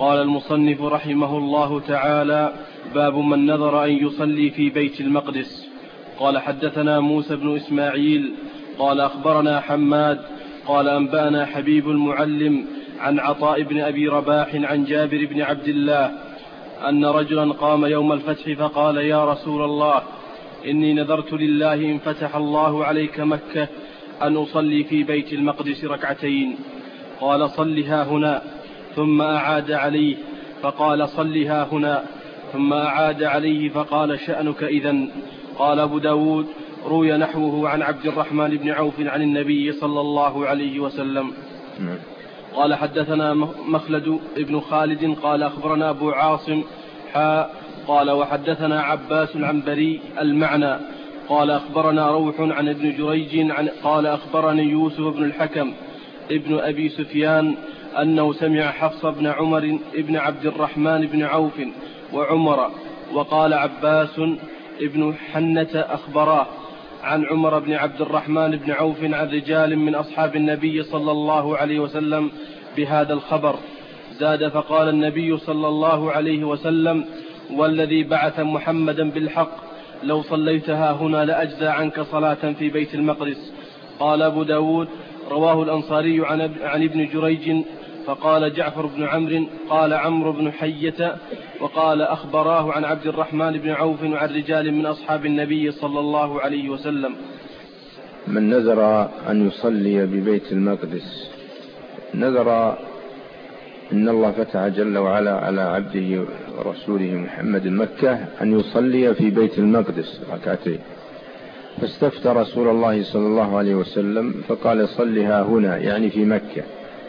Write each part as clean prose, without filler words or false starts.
قال المصنف رحمه الله تعالى: باب من نذر أن يصلي في بيت المقدس. قال حدثنا موسى بن إسماعيل قال أخبرنا حماد قال أنبأنا حبيب المعلم عن عطاء بن أبي رباح عن جابر بن عبد الله أن رجلا قام يوم الفتح فقال: يا رسول الله، إني نذرت لله إن فتح الله عليك مكة أن أصلي في بيت المقدس ركعتين. قال: صلها هنا. ثم أعاد عليه فقال: صلها هنا. ثم أعاد عليه فقال: شأنك إذن. قال أبو داود: روي نحوه عن عبد الرحمن بن عوف عن النبي صلى الله عليه وسلم. قال حدثنا مخلد بن خالد قال أخبرنا أبو عاصم قال وحدثنا عباس العنبري المعنى قال أخبرنا روح عن ابن جريج قال أخبرني يوسف بن الحكم ابن أبي سفيان أنه سمع حفص بن عمر ابن عبد الرحمن بن عوف وعمر وقال عباس ابن حنة أخبراه عن عمر بن عبد الرحمن بن عوف عن رجال من أصحاب النبي صلى الله عليه وسلم بهذا الخبر. زاد فقال النبي صلى الله عليه وسلم: والذي بعث محمدا بالحق لو صليتها هنا لأجزى عنك صلاة في بيت المقدس. قال أبو داود: رواه الأنصاري عن ابن جريج. فقال جعفر بن عمرو قال عمرو بن حية وقال أخبراه عن عبد الرحمن بن عوف وعن رجال من أصحاب النبي صلى الله عليه وسلم. من نذر أن يصلي ببيت المقدس نذر إن الله فتح جل وعلا على عبده ورسوله محمد مكة أن يصلي في بيت المقدس ركعتين، فاستفتى رسول الله صلى الله عليه وسلم فقال: صلها هنا، يعني في مكة.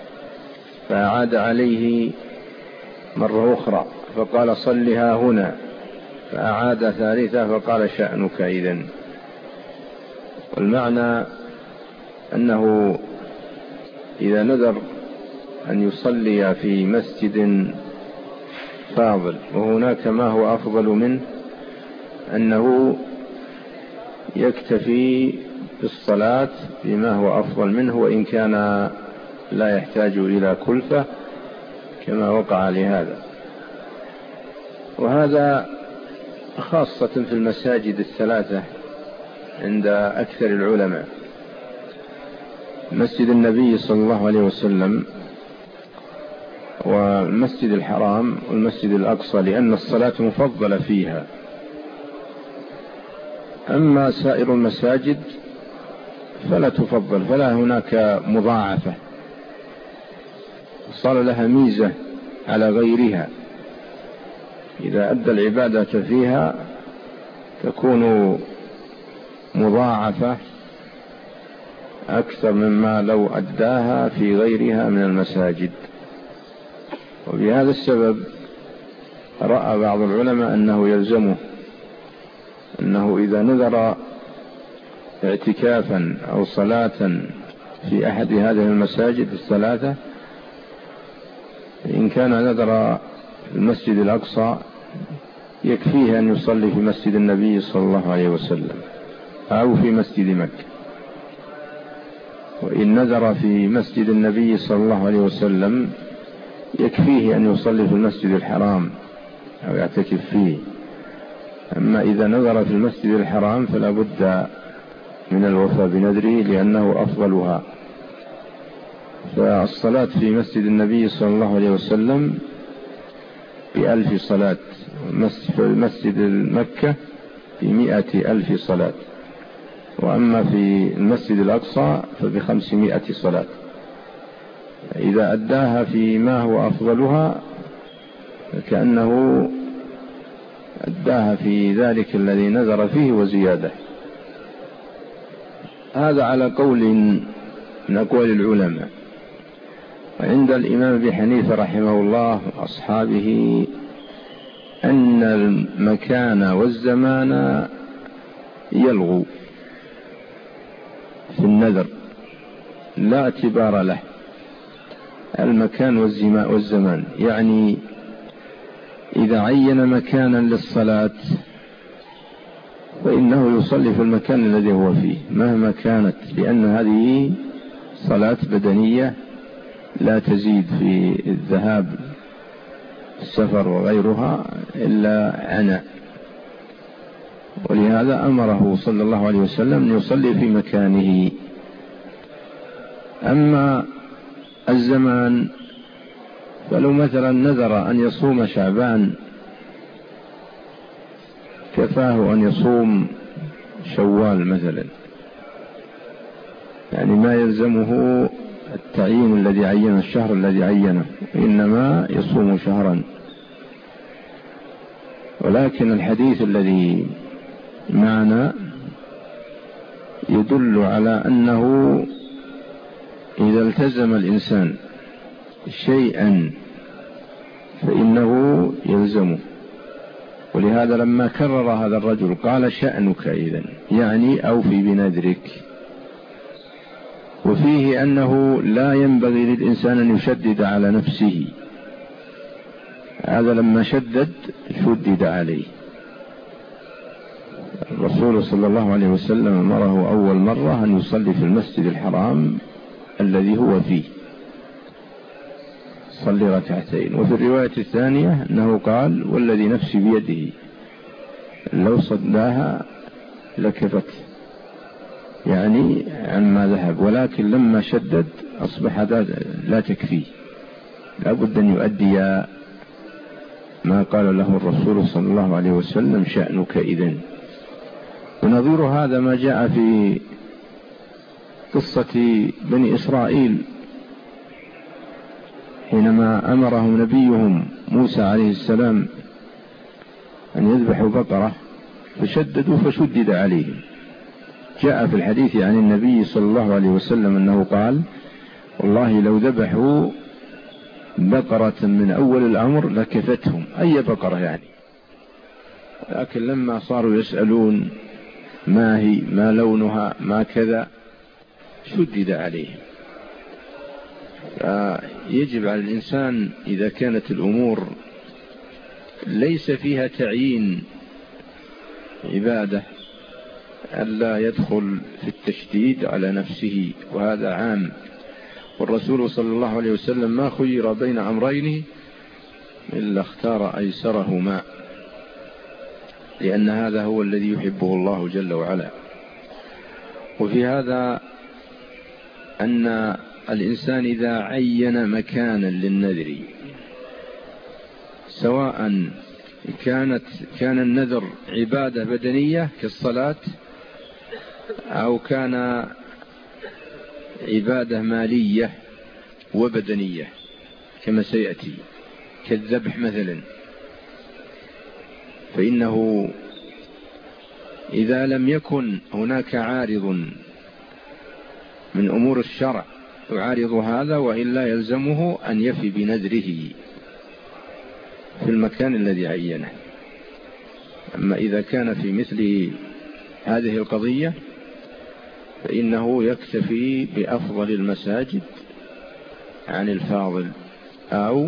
فأعاد عليه مرة أخرى فقال: صلها هنا. فأعاد ثالثة فقال: شأنك إذن. والمعنى أنه إذا نذر أن يصلي في مسجد فاضل وهناك ما هو أفضل منه، أنه يكتفي بالصلاة بما هو أفضل منه وإن كان لا يحتاج إلى كلفة كما وقع لهذا. وهذا خاصة في المساجد الثلاثة عند أكثر العلماء: مسجد النبي صلى الله عليه وسلم والمسجد الحرام والمسجد الأقصى، لأن الصلاة مفضلة فيها. أما سائر المساجد فلا تفضل، فلا هناك مضاعفة، صار لها ميزة على غيرها. إذا أدى العبادة فيها تكون مضاعفة أكثر مما لو أداها في غيرها من المساجد. وبهذا السبب رأى بعض العلماء أنه يلزمه أنه إذا نذر اعتكافا أو صلاة في أحد هذه المساجد الثلاثة، إن كان نذر المسجد الأقصى يكفيه أن يصلي في مسجد النبي صلى الله عليه وسلم أو في مسجد مكة. وإن نذر في مسجد النبي صلى الله عليه وسلم يكفيه أن يصلي في المسجد الحرام أو يعتكف فيه. أما إذا نذر في المسجد الحرام فلا بد من الوفاء بنذره لأنه أفضلها. فالصلاة في مسجد النبي صلى الله عليه وسلم ب1000 صلاة، مسجد مكة ب100,000 صلاة، وأما في المسجد الأقصى فب500 صلاة. إذا أداها فيما هو أفضلها كأنه أداها في ذلك الذي نذر فيه وزيادة. هذا على قول من أقوال العلماء. وعند الإمام أبي حنيفة رحمه الله وأصحابه أن المكان والزمان يلغو في النذر، لا اعتبار له المكان والزمان. يعني إذا عين مكانا للصلاة فإنه يصلي في المكان الذي هو فيه مهما كانت، لأن هذه صلاة بدنية لا تزيد في الذهاب السفر وغيرها إلا عناء، ولهذا أمره صلى الله عليه وسلم أن يصلي في مكانه. أما الزمان فلو مثلا نذر أن يصوم شعبان كفاه أن يصوم شوال مثلا، يعني ما يلزمه التعيين الذي عين الشهر الذي عينه، إنما يصوم شهرا. ولكن الحديث الذي معنا يدل على أنه إذا التزم الإنسان شيئا فإنه يلزمه. ولهذا لما كرر هذا الرجل قال شأنك إذن، يعني أوفي بنذرك. وفيه أنه لا ينبغي للإنسان أن يشدد على نفسه، هذا لما شدد عليه. الرسول صلى الله عليه وسلم أمره أول مرة أن يصلي في المسجد الحرام الذي هو فيه، صلي ركعتين. وفي الرواية الثانية أنه قال والذي نفسي بيده لو صلاها لكفت، يعني عما ذهب. ولكن لما شدد أصبح لا تكفي، لا بد أن يؤدي ما قال له الرسول صلى الله عليه وسلم شأنك إذن. ونظير هذا ما جاء في قصة بني إسرائيل حينما أمرهم نبيهم موسى عليه السلام أن يذبحوا بقرة فشددوا فشدد عليهم. جاء في الحديث عن النبي صلى الله عليه وسلم أنه قال والله لو ذبحوا بقرة من أول الأمر لكفتهم، أي بقرة يعني. لكن لما صاروا يسألون ما هي، ما لونها، ما كذا، شدد عليهم. فيجب على الإنسان إذا كانت الأمور ليس فيها تعيين عبادة ألا يدخل في التشديد على نفسه، وهذا عام. والرسول صلى الله عليه وسلم ما خير بين أمرين إلا اختار أيسرهما، لأن هذا هو الذي يحبه الله جل وعلا. وفي هذا أن الإنسان إذا عين مكانا للنذر، سواء كان النذر عبادة بدنية كالصلاة أو كان عبادة مالية وبدنية كما سيأتي كالذبح مثلا، فإنه إذا لم يكن هناك عارض من أمور الشرع يعارض هذا، وإلا يلزمه أن يفي بنذره في المكان الذي عينه. أما إذا كان في مثل هذه القضية فإنه يكتفي بأفضل المساجد عن الفاضل، أو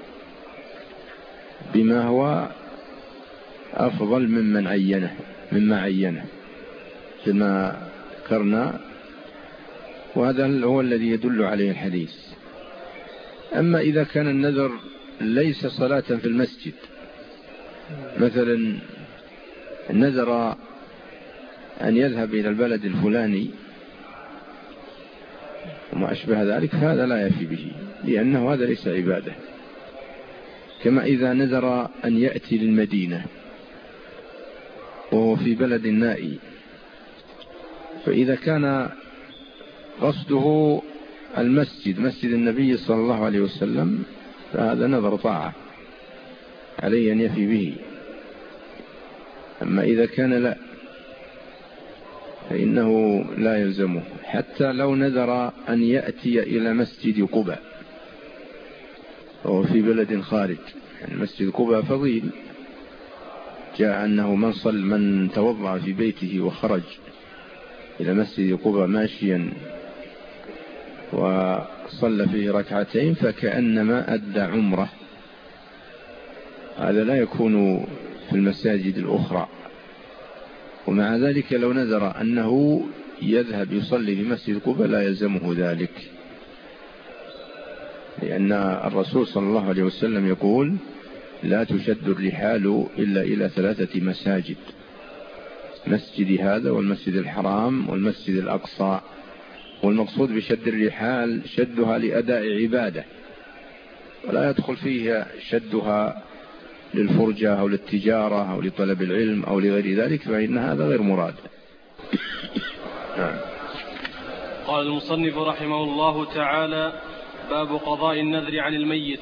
بما هو أفضل مما عينه كما ذكرنا، وهذا هو الذي يدل عليه الحديث. أما إذا كان النذر ليس صلاة في المسجد، مثلا نذر أن يذهب إلى البلد الفلاني وما أشبه ذلك، فهذا لا يفي به، لأنه هذا ليس عبادة. كما إذا نذر أن يأتي للمدينة وهو في بلد نائي، فإذا كان قصده المسجد، مسجد النبي صلى الله عليه وسلم، فهذا نذر طاعة عليه أن يفي به. أما إذا كان لا، فإنه لا يلزمه، حتى لو نذر أن يأتي إلى مسجد قباء وهو في بلد خارج. يعني مسجد قباء فضيل، جاء أنه من توضع في بيته وخرج إلى مسجد قباء ماشيا وصلى فيه ركعتين فكأنما أدى عمره. هذا لا يكون في المساجد الأخرى. ومع ذلك لو نذر أنه يذهب يصلي في مسجد قباء لا يلزمه ذلك، لأن الرسول صلى الله عليه وسلم يقول لا تشد الرحال إلا إلى 3 مساجد: مسجد هذا والمسجد الحرام والمسجد الأقصى. والمقصود بشد الرحال شدها لأداء عبادة، ولا يدخل فيها شدها للفرجة أو للتجارة أو لطلب العلم أو لغير ذلك، فإن هذا غير مراد. قال المصنف رحمه الله تعالى: باب قضاء النذر عن الميت.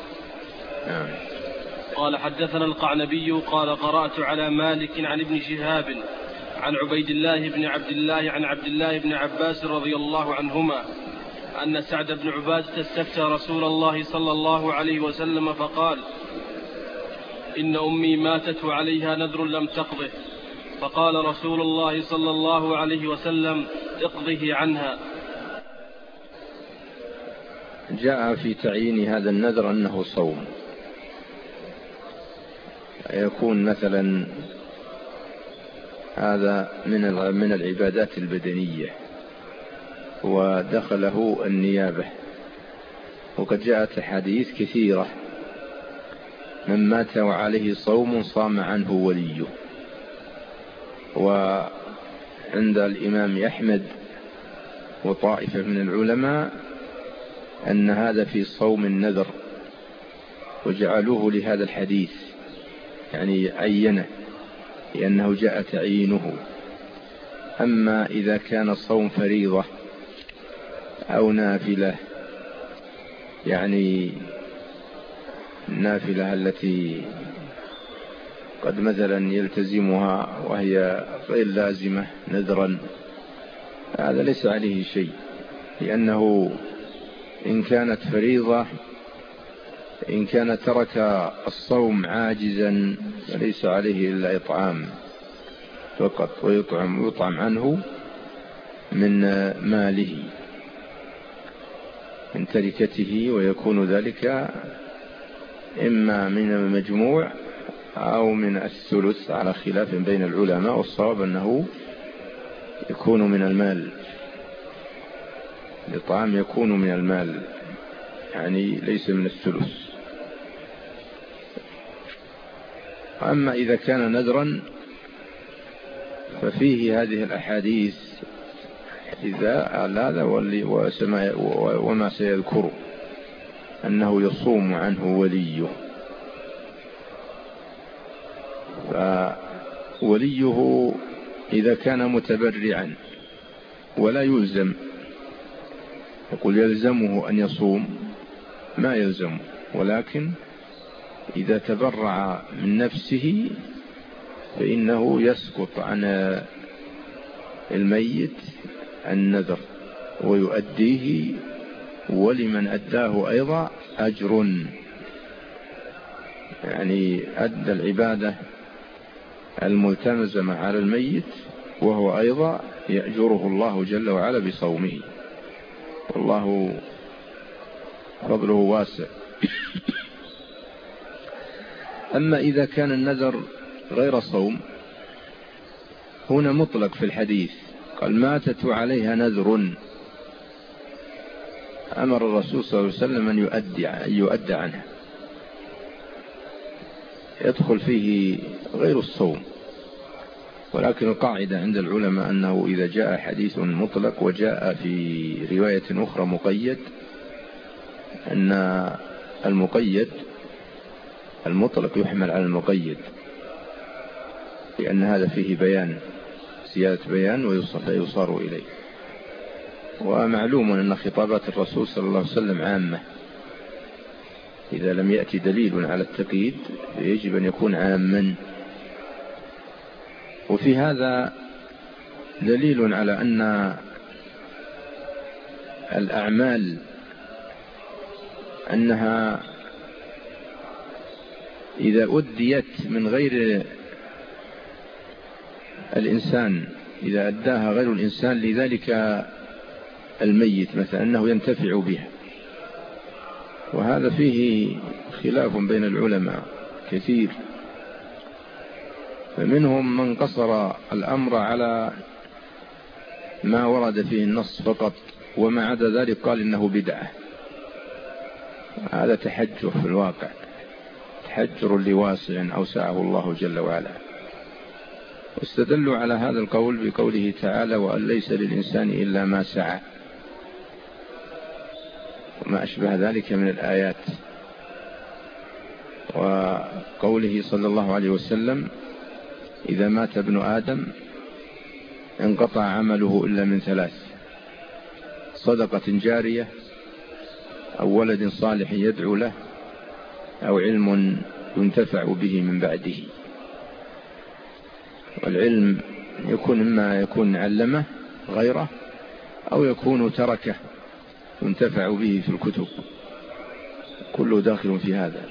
قال: حدثنا القعنبي قال: قرأت على مالك عن ابن شهاب عن عبيد الله بن عبد الله عن عبد الله بن عباس رضي الله عنهما أن سعد بن عبادة استفتى رسول الله صلى الله عليه وسلم فقال: إن أمي ماتت وعليها نذر لم تقضه. فقال رسول الله صلى الله عليه وسلم: اقضه عنها. جاء في تعيين هذا النذر أنه صوم، يكون مثلا هذا من العبادات البدنية ودخله النيابة. وقد جاءت حديث كثيرة: من مات وعليه صوم صام عنه وليه. وعند الإمام أحمد وطائفة من العلماء أن هذا في صوم النذر، وجعلوه لهذا الحديث، يعني عينه لأنه جاء تعيينه. أما إذا كان الصوم فريضة أو نافلة، يعني النافلة التي قد مثلا يلتزمها وهي غير لازمة نذرا، هذا ليس عليه شيء، لأنه إن كانت فريضة، إن كان ترك الصوم عاجزا فليس عليه إلا إطعام فقط، ويطعم عنه من ماله من تركته، ويكون ذلك إما من المجموع أو من الثلث على خلاف بين العلماء، والصواب أنه يكون من المال. الإطعام يكون من المال، يعني ليس من الثلث. أما إذا كان نذرا ففيه هذه الأحاديث إذا هذا وما سيذكر أنه يصوم عنه وليه. فوليه إذا كان متبرعا ولا يلزم، يقول يلزمه أن يصوم، ما يلزمه، ولكن إذا تبرع من نفسه فإنه يسقط عن الميت النذر ويؤديه، ولمن أداه أيضا أجر، يعني أدى العبادة الملتزمة على الميت، وهو أيضا يأجره الله جل وعلا بصومه، والله فضله واسع. أما إذا كان النذر غير صوم، هنا مطلق في الحديث، قال: ماتت عليها نذر، أمر الرسول صلى الله عليه وسلم أن يؤدى عنها، يدخل فيه غير الصوم. ولكن القاعدة عند العلماء أنه إذا جاء حديث مطلق وجاء في رواية أخرى مقيد، أن المقيد المطلق يحمل على المقيد، لأن هذا فيه بيان، زيادة بيان ويصار إليه. ومعلوم أن خطابات الرسول صلى الله عليه وسلم عامة، إذا لم يأتي دليل على التقييد يجب أن يكون عاما. وفي هذا دليل على أن الأعمال أنها إذا أديت من غير الإنسان، إذا أداها غير الإنسان لذلك الميت مثلا، أنه ينتفع بها. وهذا فيه خلاف بين العلماء كثير، فمنهم من قصر الأمر على ما ورد فيه النص فقط، وما عدا ذلك قال إنه بدعة. هذا تحجر في الواقع، حجر لواسع أوسعه الله جل وعلا. واستدلوا على هذا القول بقوله تعالى: وأن ليس للإنسان إلا ما سعى، وما أشبه ذلك من الآيات. وقوله صلى الله عليه وسلم: إذا مات ابن آدم انقطع عمله إلا من ثلاث: صدقة جارية، أو ولد صالح يدعو له، أو علم ينتفع به من بعده. والعلم يكون إما يكون علمه غيره، أو يكون تركه ينتفع به في الكتب، كله داخل في هذا.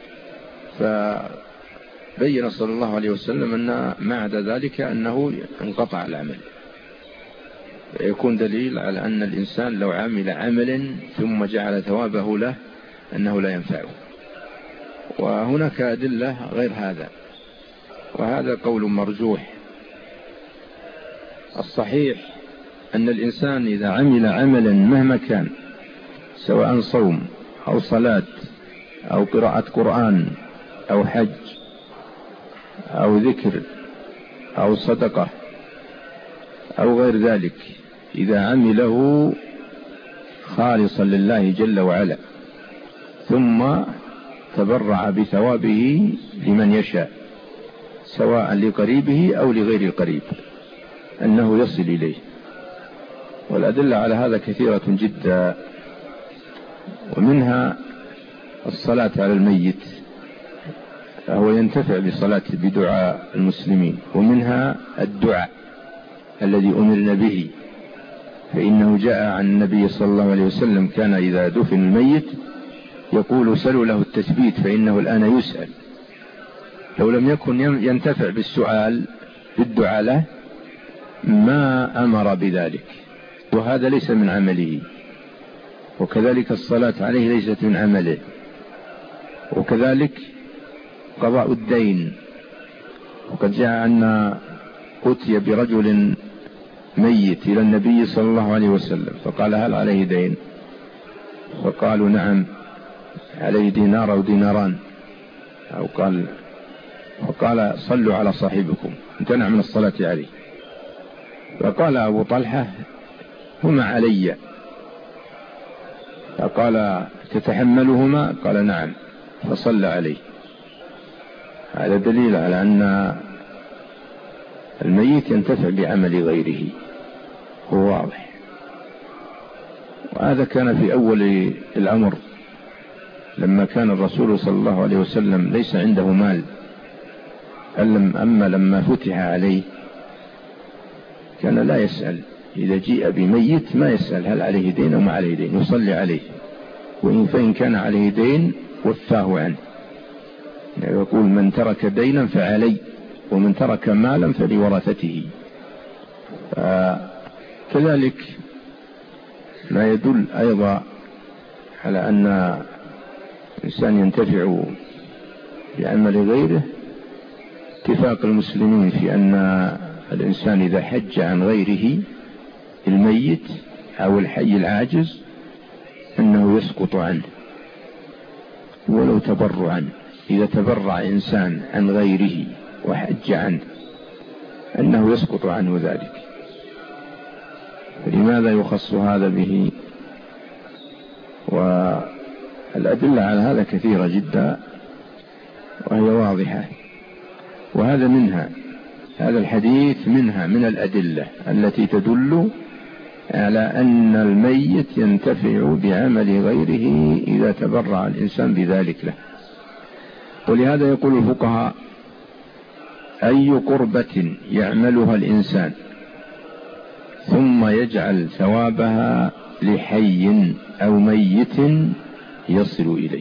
فبين صلى الله عليه وسلم أن ما عدا ذلك أنه انقطع العمل، يكون دليل على أن الإنسان لو عمل عمل ثم جعل ثوابه له أنه لا ينفعه. وهناك أدلة غير هذا، وهذا قول مرجوح. الصحيح أن الإنسان إذا عمل عملا مهما كان، سواء صوم أو صلاة أو قراءة قرآن أو حج أو ذكر أو صدقة أو غير ذلك، إذا عمله خالصا لله جل وعلا ثم تبرع بثوابه لمن يشاء، سواء لقريبه أو لغير القريب، أنه يصل إليه. والأدلة على هذا كثيرة جدا، ومنها الصلاة على الميت، فهو ينتفع بصلاة بدعاء المسلمين. ومنها الدعاء الذي أمرنا به، فإنه جاء عن النبي صلى الله عليه وسلم كان إذا دفن الميت يقول: سلوا له التثبيت فإنه الآن يسأل. لو لم يكن ينتفع بالسؤال بالدعاء له ما أمر بذلك، وهذا ليس من عمله. وكذلك الصلاة عليه ليست من عمله. وكذلك قضاء الدين، وقد جاء أن أتي برجل ميت إلى النبي صلى الله عليه وسلم فقال: هل عليه دين؟ فقالوا: نعم عليه دينار أو ديناران، أو فقال: صلوا على صاحبكم. امتنع من الصلاة عليه. فقال أبو طلحة: هما علي. فقال: تتحملهما؟ قال: نعم. فصلى عليه. هذا دليل على أن الميت ينتفع بعمل غيره، هو واضح. وهذا كان في أول الأمر، لما كان الرسول صلى الله عليه وسلم ليس عنده مال. أما لما فتح عليه كان لا يسأل، إذا جيء بميت ما يسأل هل عليه دين أو ما عليه دين، يصلي عليه. فإن كان عليه دين وفاه عنه، يعني يقول: من ترك دينا فعلي، ومن ترك مالا فلورثته. كذلك ما يدل أيضا على أن الإنسان ينتفع بعمل غيره اتفاق المسلمين في أن الإنسان إذا حج عن غيره الميت أو الحي العاجز أنه يسقط عنه ولو تبرعا. إذا تبرع إنسان عن غيره وحج عنه أنه يسقط عنه ذلك. فلماذا يخص هذا به؟ والأدلة على هذا كثيرة جدا وهي واضحة. وهذا منها، هذا الحديث منها من الأدلة التي تدل على أن الميت ينتفع بعمل غيره إذا تبرع الإنسان بذلك له. ولهذا يقول الفقهاء: أي قربة يعملها الإنسان ثم يجعل ثوابها لحي أو ميت يصل إليه.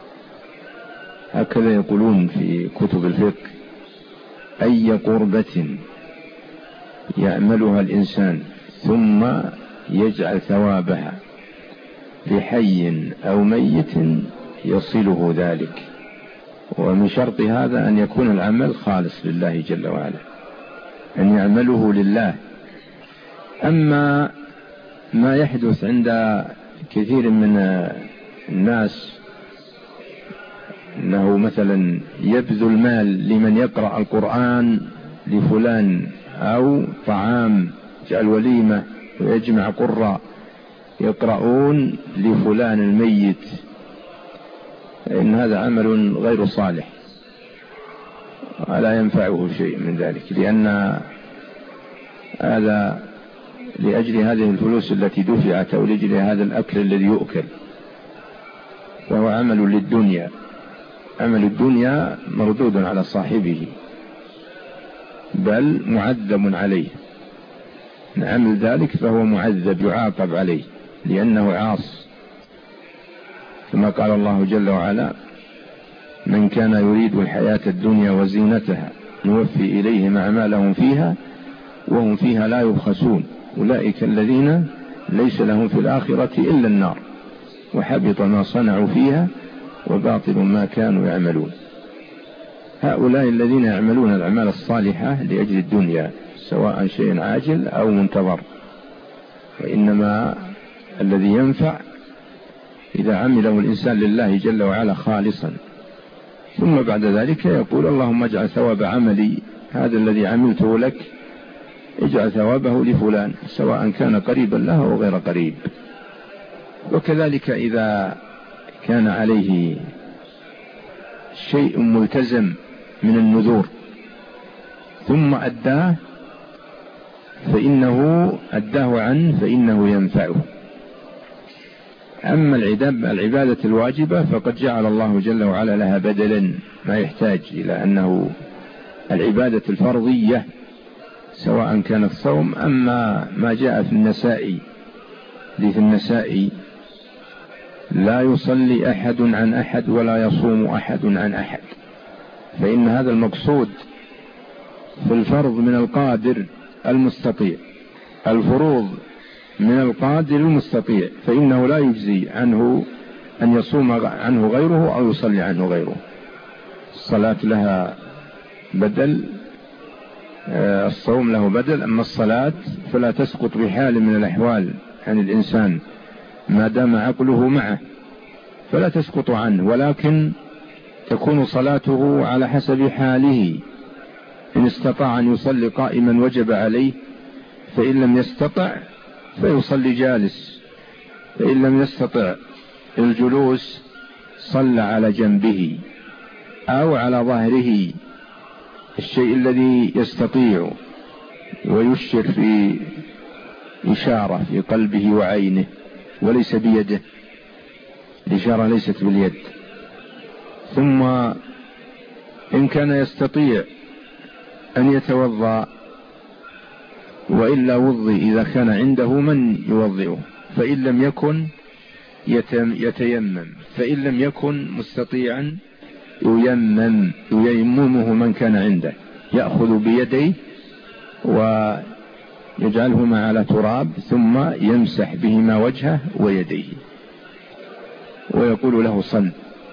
هكذا يقولون في كتب الفقه: أي قربة يعملها الإنسان ثم يجعل ثوابها لحي أو ميت يصله ذلك. ومن شرط هذا أن يكون العمل خالص لله جل وعلا، أن يعمله لله. أما ما يحدث عند كثير من الناس أنه مثلا يبذل مال لمن يقرأ القرآن لفلان، أو طعام يجعل وليمة ويجمع قراء يقرؤون لفلان الميت، إن هذا عمل غير صالح ولا ينفعه شيء من ذلك، لأن هذا لأجل هذه الفلوس التي دفعت أو لأجل هذا الأكل الذي يؤكل، وهو عمل للدنيا. عمل الدنيا مردود على صاحبه، بل معذب عليه. عمل ذلك فهو معذب يعاقب عليه لأنه عاص، كما قال الله جل وعلا: من كان يريد الحياة الدنيا وزينتها نوفي إليهم أعمالهم فيها وهم فيها لا يبخسون أولئك الذين ليس لهم في الآخرة إلا النار وحبط ما صنعوا فيها وباطل ما كانوا يعملون. هؤلاء الذين يعملون الأعمال الصالحة لأجل الدنيا، سواء شيء عاجل أو منتظر، وإنما الذي ينفع إذا عمله الإنسان لله جل وعلا خالصا، ثم بعد ذلك يقول: اللهم اجعل ثواب عملي هذا الذي عملته لك، اجعل ثوابه لفلان، سواء كان قريبا له أو غير قريب. وكذلك إذا كان عليه شيء ملتزم من النذور ثم أداه فإنه ينفعه. أما العبادة الواجبة فقد جعل الله جل وعلا لها بدلا، ما يحتاج إلى أنه العبادة الفرضية سواء كانت صوم. أما ما جاء في النساء لا يصلي أحد عن أحد ولا يصوم أحد عن أحد، فإن هذا المقصود في الفرض من القادر المستطيع، الفروض من القادر المستطيع، فإنه لا يجزي عنه أن يصوم عنه غيره أو يصلي عنه غيره. الصلاة لها بدل، الصوم له بدل، أما الصلاة فلا تسقط بحال من الأحوال عن الإنسان ما دام عقله معه، فلا تسقط عنه، ولكن تكون صلاته على حسب حاله. إن استطاع أن يصلي قائما وجب عليه، فإن لم يستطع فيصلي جالس، فإن لم يستطع الجلوس صلى على جنبه أو على ظهره، الشيء الذي يستطيع، ويشير في إشارة في قلبه وعينه وليس بيده، الإشارة ليست باليد. ثم إن كان يستطيع أن يتوضأ، وإلا وضي إذا كان عنده من يوضئه، فإن لم يكن يتيمم، فإن لم يكن مستطيعا ييممه من كان عنده، يأخذ بيديه ويجعلهما على تراب ثم يمسح بهما وجهه ويديه ويقول له صل،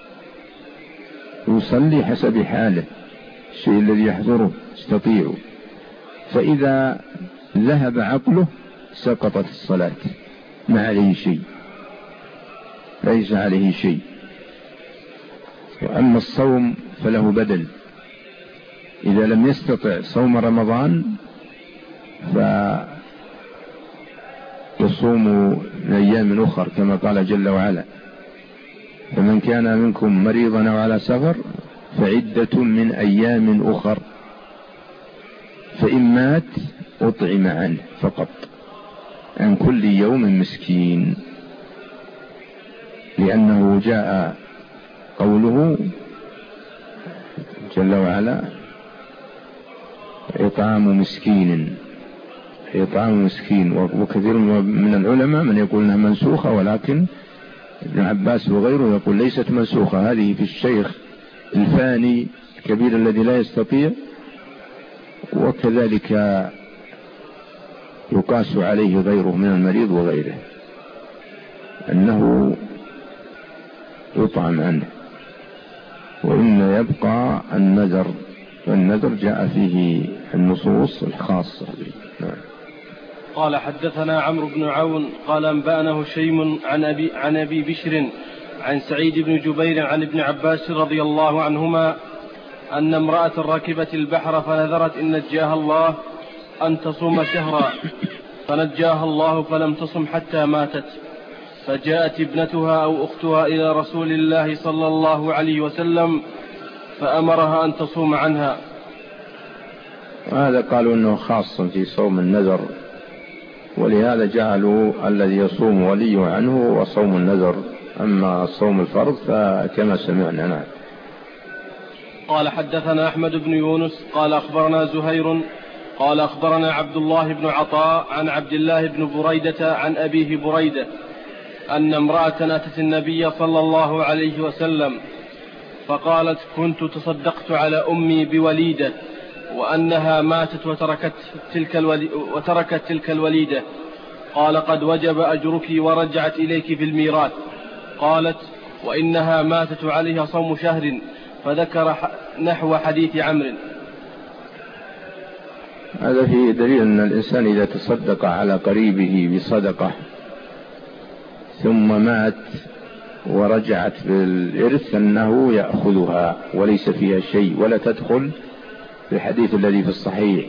يصلي حسب حاله، الشيء الذي يحضره يستطيع. فإذا ذهب عقله سقطت الصلاة، ما عليه شيء، ليس عليه شيء. وأما الصوم فله بدل، إذا لم يستطع صوم رمضان فيصوم من أيام أخر، كما قال جل وعلا: فمن كان منكم مريضا أو على سفر فعدة من أيام أخر، فإن مات أطعم عنه فقط عن كل يوم مسكين، لأنه جاء قوله جل وعلا: إطعام مسكين. وكثير من العلماء من يقول أنها منسوخة، ولكن ابن عباس وغيره يقول ليست منسوخة، هذه في الشيخ الفاني الكبير الذي لا يستطيع، وكذلك يقاس عليه غيره من المريض وغيره أنه يطعم عنه. وإن يبقى النذر، والنذر جاء فيه النصوص الخاصة به. نعم. قال: حدثنا عمرو بن عون قال: أنبأنا هشيم عن أبي بشر عن سعيد بن جبير عن ابن عباس رضي الله عنهما أن امرأة ركبت البحر فنذرت إن نجاها الله أن تصوم شهرا، فنجاها الله فلم تصم حتى ماتت، فجاءت ابنتها أو أختها إلى رسول الله صلى الله عليه وسلم فأمرها أن تصوم عنها. هذا قالوا أنه خاص في صوم النذر، ولهذا جعلوا الذي يصوم ولي عنه وصوم النذر، أما صوم الفرض فكما سمعنا. نعم. قال حدثنا أحمد بن يونس قال أخبرنا زهير قال أخبرنا عبد الله بن عطاء عن عبد الله بن بريدة عن أبيه بريدة أن امرأة أتت النبي صلى الله عليه وسلم فقالت كنت تصدقت على أمي بوليدة وأنها ماتت وتركت تلك الوليدة، قال قد وجب أجرك ورجعت إليك في الميراث. قالت وإنها ماتت عليها صوم شهر، فذكر نحو حديث عمرو. هذا فيه دليل أن الإنسان إذا تصدق على قريبه بصدقة ثم مات ورجعت بالإرث أنه يأخذها وليس فيها شيء، ولا تدخل في الحديث الذي في الصحيح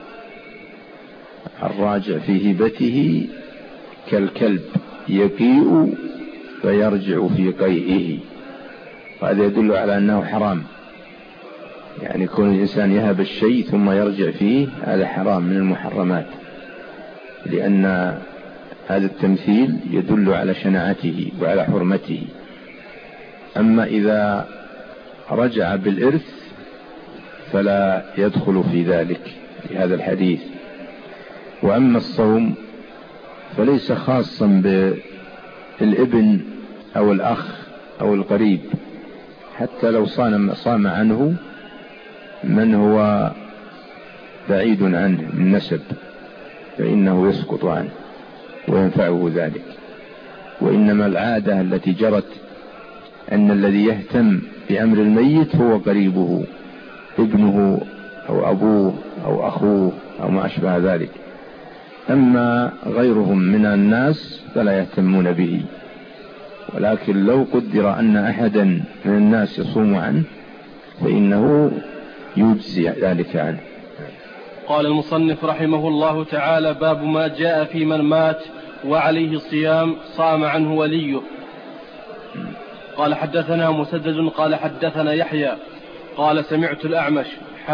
الراجع في هبته كالكلب يقيء فيرجع في قيئه. هذا يدل على أنه حرام، يعني يكون الإنسان يهب الشيء ثم يرجع فيه، هذا حرام من المحرمات، لأن هذا التمثيل يدل على شناعته وعلى حرمته. أما إذا رجع بالإرث فلا يدخل في ذلك في هذا الحديث. وأما الصوم فليس خاصا بالابن أو الأخ أو القريب، حتى لو صام عنه من هو بعيد عنه من نسب فإنه يسقط عنه وينفعه ذلك. وإنما العادة التي جرت أن الذي يهتم بأمر الميت هو قريبه، ابنه أو أبوه أو أخوه أو ما أشبه ذلك، أما غيرهم من الناس فلا يهتمون به. ولكن لو قدر أن أحدا من الناس يصوم عنه فإنه يجزي ذلك عنه. قال المصنف رحمه الله تعالى: باب ما جاء في من مات وعليه صيام صام عنه وليه. قال حدثنا مسدد قال حدثنا يحيى قال سمعت الأعمش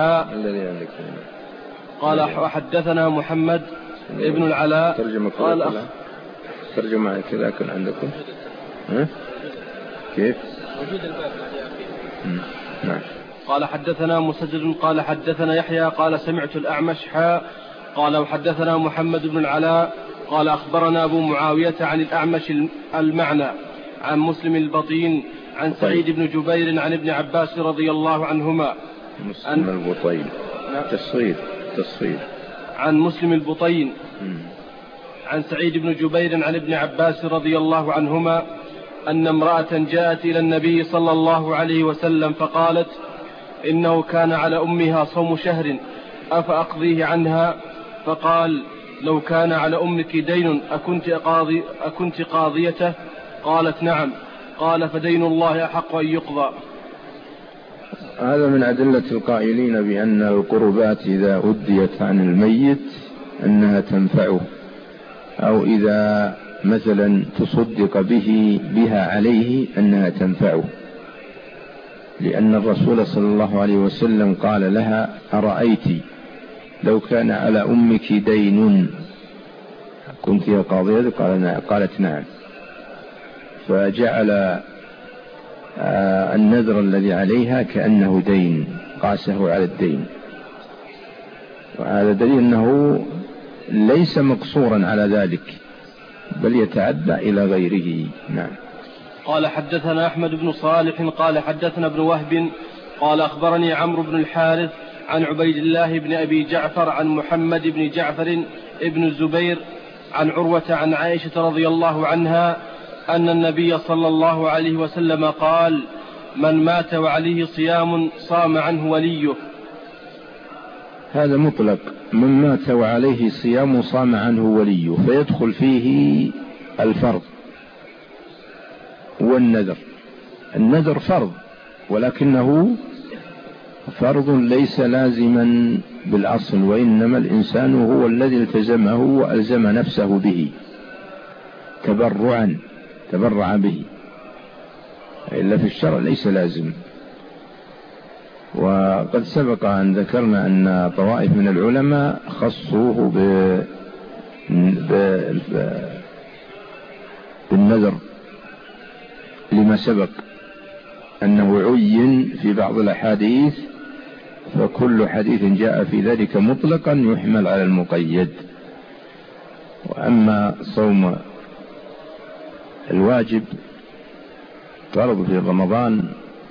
قال حدثنا محمد ابن العلاء قال ترجمة كذا كان عندكم كيف وجود الباب. نعم. قال حدثنا مسدد قال حدثنا يحيى قال سمعت الأعمش قال وحدثنا محمد بن العلاء قال أخبرنا أبو معاوية عن الأعمش المعنى عن مسلم البطين عن سعيد بن جبير عن ابن عباس رضي الله عنهما. مسلم البطين تصغير عن مسلم البطين عن سعيد بن جبير عن ابن عباس رضي الله عنهما أن امرأة جاءت إلى النبي صلى الله عليه وسلم فقالت إنه كان على أمها صوم شهر أفأقضيه عنها؟ فقال لو كان على أمك دين أكنت قاضيته؟ قالت نعم. قال فدين الله أحق أن يقضى. هذا من أدلة القائلين بأن القربات إذا أديت عن الميت أنها تنفعه، أو إذا مثلا تصدق بها عليه أنها تنفعه، لأن الرسول صلى الله عليه وسلم قال لها أرأيت لو كان على أمك دين كنت يا قاضية؟ قالت نعم. فجعل النذر الذي عليها كأنه دين، قاسه على الدين، وهذا دليل أنه ليس مقصورا على ذلك بل يتعدى إلى غيره. نعم. قال حدثنا أحمد بن صالح قال حدثنا ابن وهب قال أخبرني عمرو بن الحارث عن عبيد الله بن أبي جعفر عن محمد بن جعفر ابن الزبير عن عروة عن عائشة رضي الله عنها أن النبي صلى الله عليه وسلم قال من مات وعليه صيام صام عنه وليه. هذا مطلق، من مات وعليه صيام صام عنه وليه، فيدخل فيه الفرض والنذر. النذر فرض، ولكنه فرض ليس لازما بالأصل، وإنما الإنسان هو الذي التزمه وألزم نفسه به تبرعا، تبرع به، إلا في الشرع ليس لازم. وقد سبق أن ذكرنا أن طوائف من العلماء خصوه بالنذر لما سبق أنه عين في بعض الأحاديث، فكل حديث جاء في ذلك مطلقا يحمل على المقيد. وأما صوم الواجب فرض في رمضان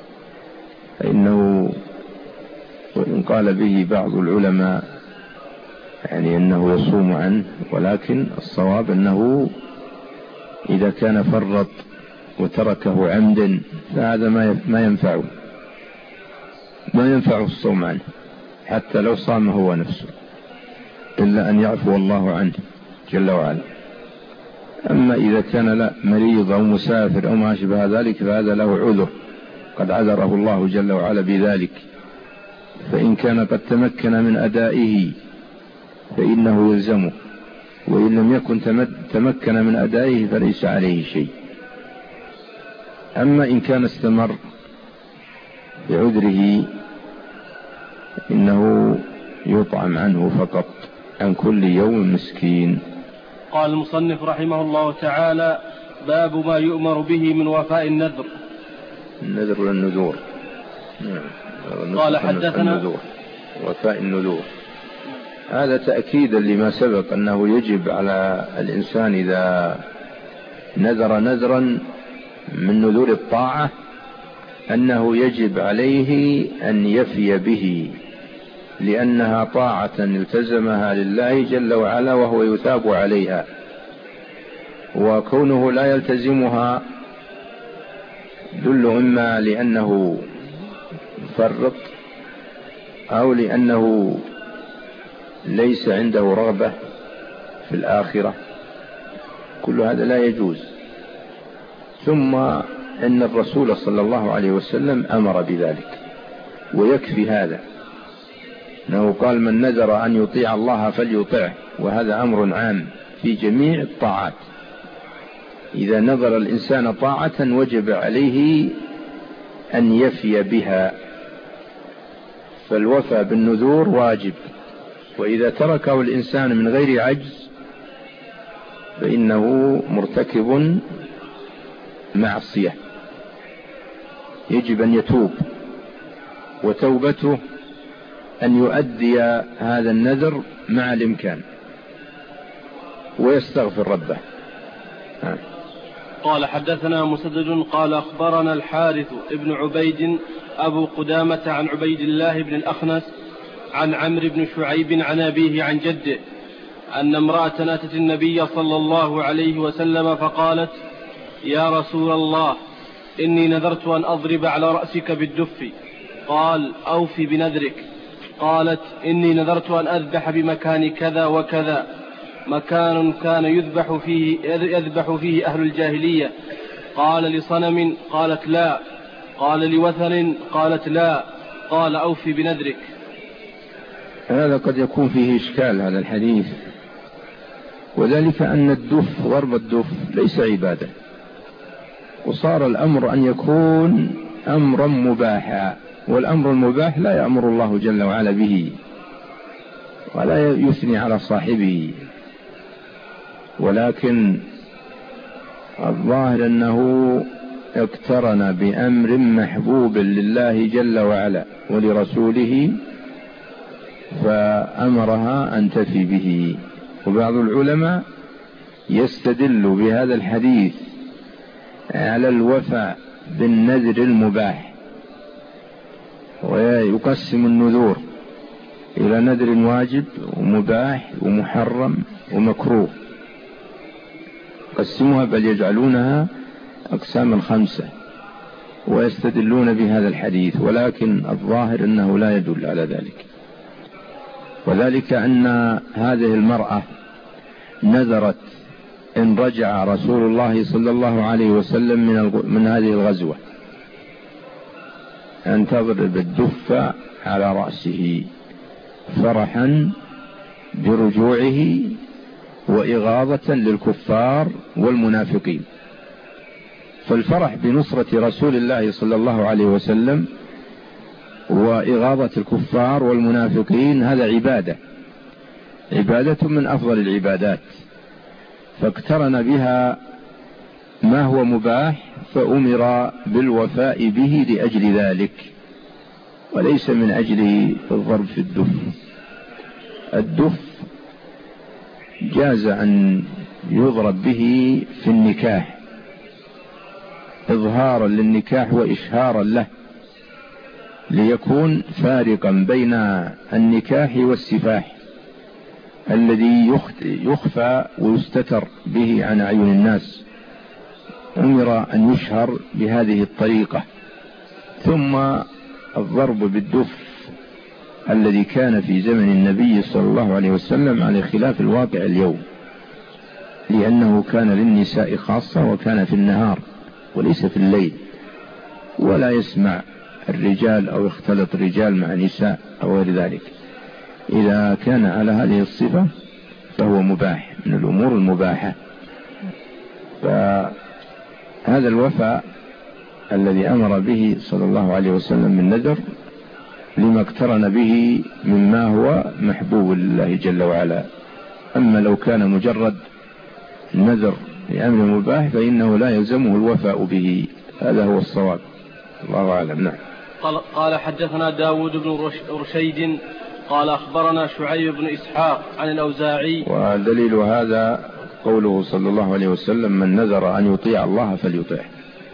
فإنه وإن قال به بعض العلماء يعني أنه يصوم عنه، ولكن الصواب أنه إذا كان فرط وتركه عمدا فهذا ما ينفعه الصوم عنه حتى لو صام هو نفسه، إلا أن يعفو الله عنه جل وعلا. أما إذا كان لا مريض أو مسافر أو ما شبه ذلك فهذا له عذر، قد عذره الله جل وعلا بذلك، فإن كان قد تمكن من أدائه فإنه يلزمه، وإن لم يكن تمكن من أدائه فليس عليه شيء. أما إن كان استمر بعذره إنه يطعم عنه فقط عن كل يوم مسكين. قال المصنف رحمه الله تعالى: باب ما يؤمر به من وفاء النذر. النذر والنذور. قال حدثنا وفاء النذور، هذا تأكيدا لما سبق أنه يجب على الإنسان إذا نذر نذرا من نذور الطاعة أنه يجب عليه أن يفي به، لأنها طاعة التزمها لله جل وعلا وهو يثاب عليها، وكونه لا يلتزمها دل إما لأنه فرط أو لأنه ليس عنده رغبة في الآخرة، كل هذا لا يجوز. ثم إن الرسول صلى الله عليه وسلم أمر بذلك، ويكفي هذا أنه قال: من نذر أن يطيع الله فليطعه، وهذا أمر عام في جميع الطاعات. إذا نذر الإنسان طاعة وجب عليه أن يفي بها، فالوفاء بالنذور واجب، وإذا تركه الإنسان من غير عجز فإنه مرتكب معصية، يجب أن يتوب، وتوبته أن يؤدي هذا النذر مع الإمكان ويستغفر ربه. قال حدثنا مسدد قال أخبرنا الحارث ابن عبيد أبو قدامة عن عبيد الله بن الأخنس عن عمرو بن شعيب عن أبيه عن جده أن امرأة أتت النبي صلى الله عليه وسلم فقالت: يا رسول الله، إني نذرت أن أضرب على رأسك بالدف. قال: أوفي بنذرك. قالت: إني نذرت أن أذبح بمكان كذا وكذا، مكان كان يذبح فيه أهل الجاهلية. قال: لصنم؟ قالت: لا. قال: لوثن؟ قالت: لا. قال: أوفي بنذرك. هذا قد يكون فيه إشكال هذا الحديث، وذلك أن الدف ضرب الدف ليس عبادة، وصار الأمر أن يكون أمرا مباحا، والأمر المباح لا يأمر الله جل وعلا به ولا يثني على صاحبه، ولكن الظاهر أنه اقترن بأمر محبوب لله جل وعلا ولرسوله فأمرها أن تفي به. وبعض العلماء يستدل بهذا الحديث على الوفاء بالنذر المباح، ويقسم النذور إلى نذر واجب ومباح ومحرم ومكروه، قسموها بل يجعلونها أقساما 5 ويستدلون بهذا الحديث، ولكن الظاهر أنه لا يدل على ذلك. وذلك أن هذه المرأة نذرت إن رجع رسول الله صلى الله عليه وسلم من هذه الغزوة أن تضرب الدف على رأسه فرحا برجوعه وإغاظة للكفار والمنافقين. فالفرح بنصرة رسول الله صلى الله عليه وسلم وإغاظة الكفار والمنافقين هذا عبادة من أفضل العبادات، فاقترن بها ما هو مباح فأمر بالوفاء به لأجل ذلك، وليس من أجل الضرب في الدف. الدف جاز أن يضرب به في النكاح إظهارا للنكاح وإشهارا له، ليكون فارقا بين النكاح والسفاح الذي يخفى ويستتر به عن أعين الناس. أمر أن يشهر بهذه الطريقة. ثم الضرب بالدف الذي كان في زمن النبي صلى الله عليه وسلم على خلاف الواقع اليوم، لأنه كان للنساء خاصة وكان في النهار وليس في الليل، ولا يسمع الرجال أو يختلط الرجال مع نساء أو غير ذلك. إذا كان على هذه الصفة فهو مباح من الأمور المباحة. فهذا الوفاء الذي أمر به صلى الله عليه وسلم من نذر لما اقترن به مما هو محبوب لله جل وعلا. أما لو كان مجرد نذر لأمر مباح فإنه لا يلزمه الوفاء به. هذا هو الصواب، الله أعلم. نعم. قال حدثنا داود بن رشيد قال أخبرنا شعيب بن إسحاق عن الأوزاعي. ودليل هذا قوله صلى الله عليه وسلم: من نذر أن يطيع الله فليطيعه.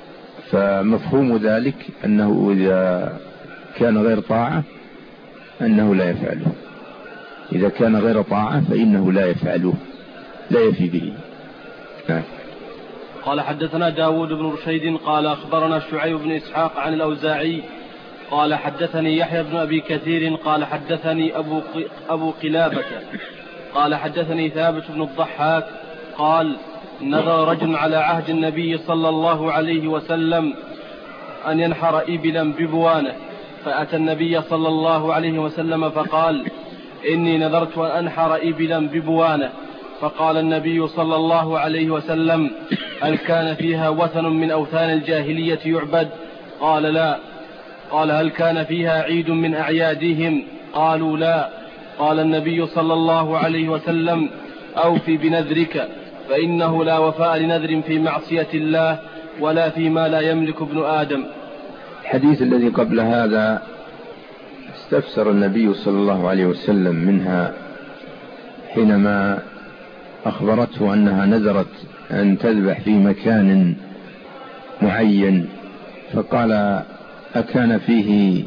فمفهوم ذلك أنه إذا كان غير طاعة أنه لا يفعله، إذا كان غير طاعة فإنه لا يفعله، لا يفي به. نعم. قال حدثنا داود بن رشيد قال أخبرنا شعيب بن إسحاق عن الأوزاعي قال حدثني يحيى بن أبي كثير قال حدثني أبو قلابة قال حدثني ثابت بن الضحاك قال: نذر رجل على عهد النبي صلى الله عليه وسلم أن ينحر إبلا ببوانه، فأتى النبي صلى الله عليه وسلم فقال: إني نذرت أن أنحر إبلا ببوانه. فقال النبي صلى الله عليه وسلم: هل كان فيها وثن من أوثان الجاهلية يعبد؟ قال: لا. قال: هل كان فيها عيد من أعيادهم؟ قالوا: لا. قال النبي صلى الله عليه وسلم: أوفي بنذرك، فإنه لا وفاء لنذر في معصية الله ولا فيما لا يملك ابن آدم. الحديث الذي قبل هذا استفسر النبي صلى الله عليه وسلم منها حينما أخبرته أنها نذرت أن تذبح في مكان معين، فقال: أكان فيه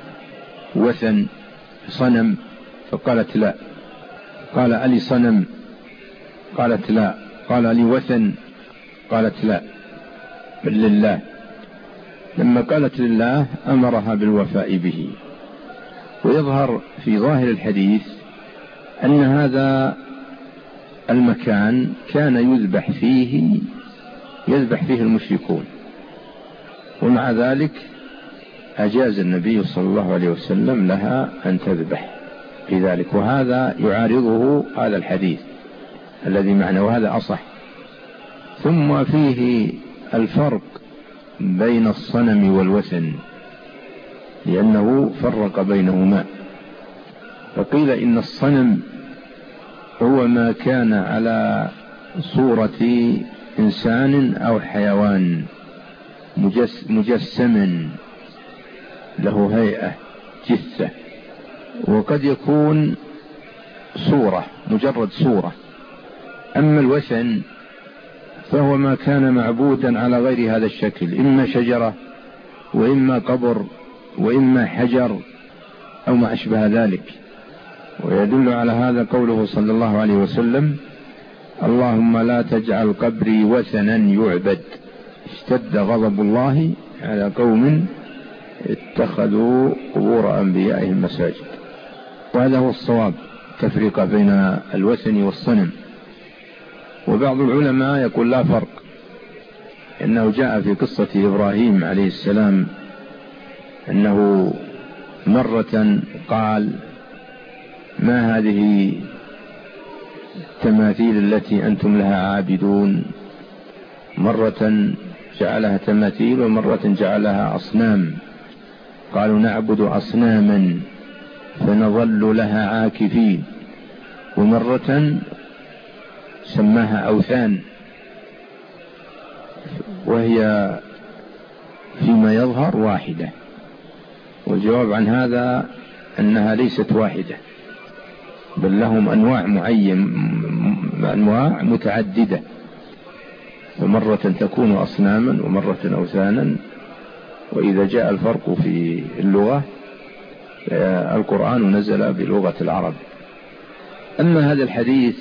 وثن صنم؟ فقالت: لا. قال: ألي صنم؟ قالت: لا. قال: ألي وثن؟ قالت: لا، بل لله. لما قالت لله أمرها بالوفاء به. ويظهر في ظاهر الحديث أن هذا المكان كان يذبح فيه المشركون، ومع ذلك أجاز النبي صلى الله عليه وسلم لها أن تذبح في ذلك، وهذا يعارضه هذا الحديث الذي معناه، وهذا أصح. ثم فيه الفرق بين الصنم والوثن، لأنه فرق بينهما، فقيل إن الصنم هو ما كان على صورة إنسان أو حيوان مجسم له هيئة جثة، وقد يكون صورة، مجرد صورة. أما الوثن فهو ما كان معبودا على غير هذا الشكل، إما شجرة وإما قبر وإما حجر أو ما أشبه ذلك. ويدل على هذا قوله صلى الله عليه وسلم: اللهم لا تجعل قبري وثنا يعبد. اشتد غضب الله على قوم اتخذوا قبور أنبيائهم مساجد. وهذا هو الصواب، تفريق بين الوثن والصنم. وبعض العلماء يقول لا فرق، إنه جاء في قصة إبراهيم عليه السلام أنه مرة قال: ما هذه التماثيل التي أنتم لها عابدون؟ مرة جعلها تماثيل ومرة جعلها أصنام. قالوا: نعبد أصناما فنظل لها عاكفين. ومرة سماها أوثان، وهي فيما يظهر واحدة. والجواب عن هذا أنها ليست واحدة، بل لهم أنواع متعددة، ومرة تكون أصناما ومرة أوثانا. وإذا جاء الفرق في اللغة، القرآن نزل بلغة العرب. أما هذا الحديث،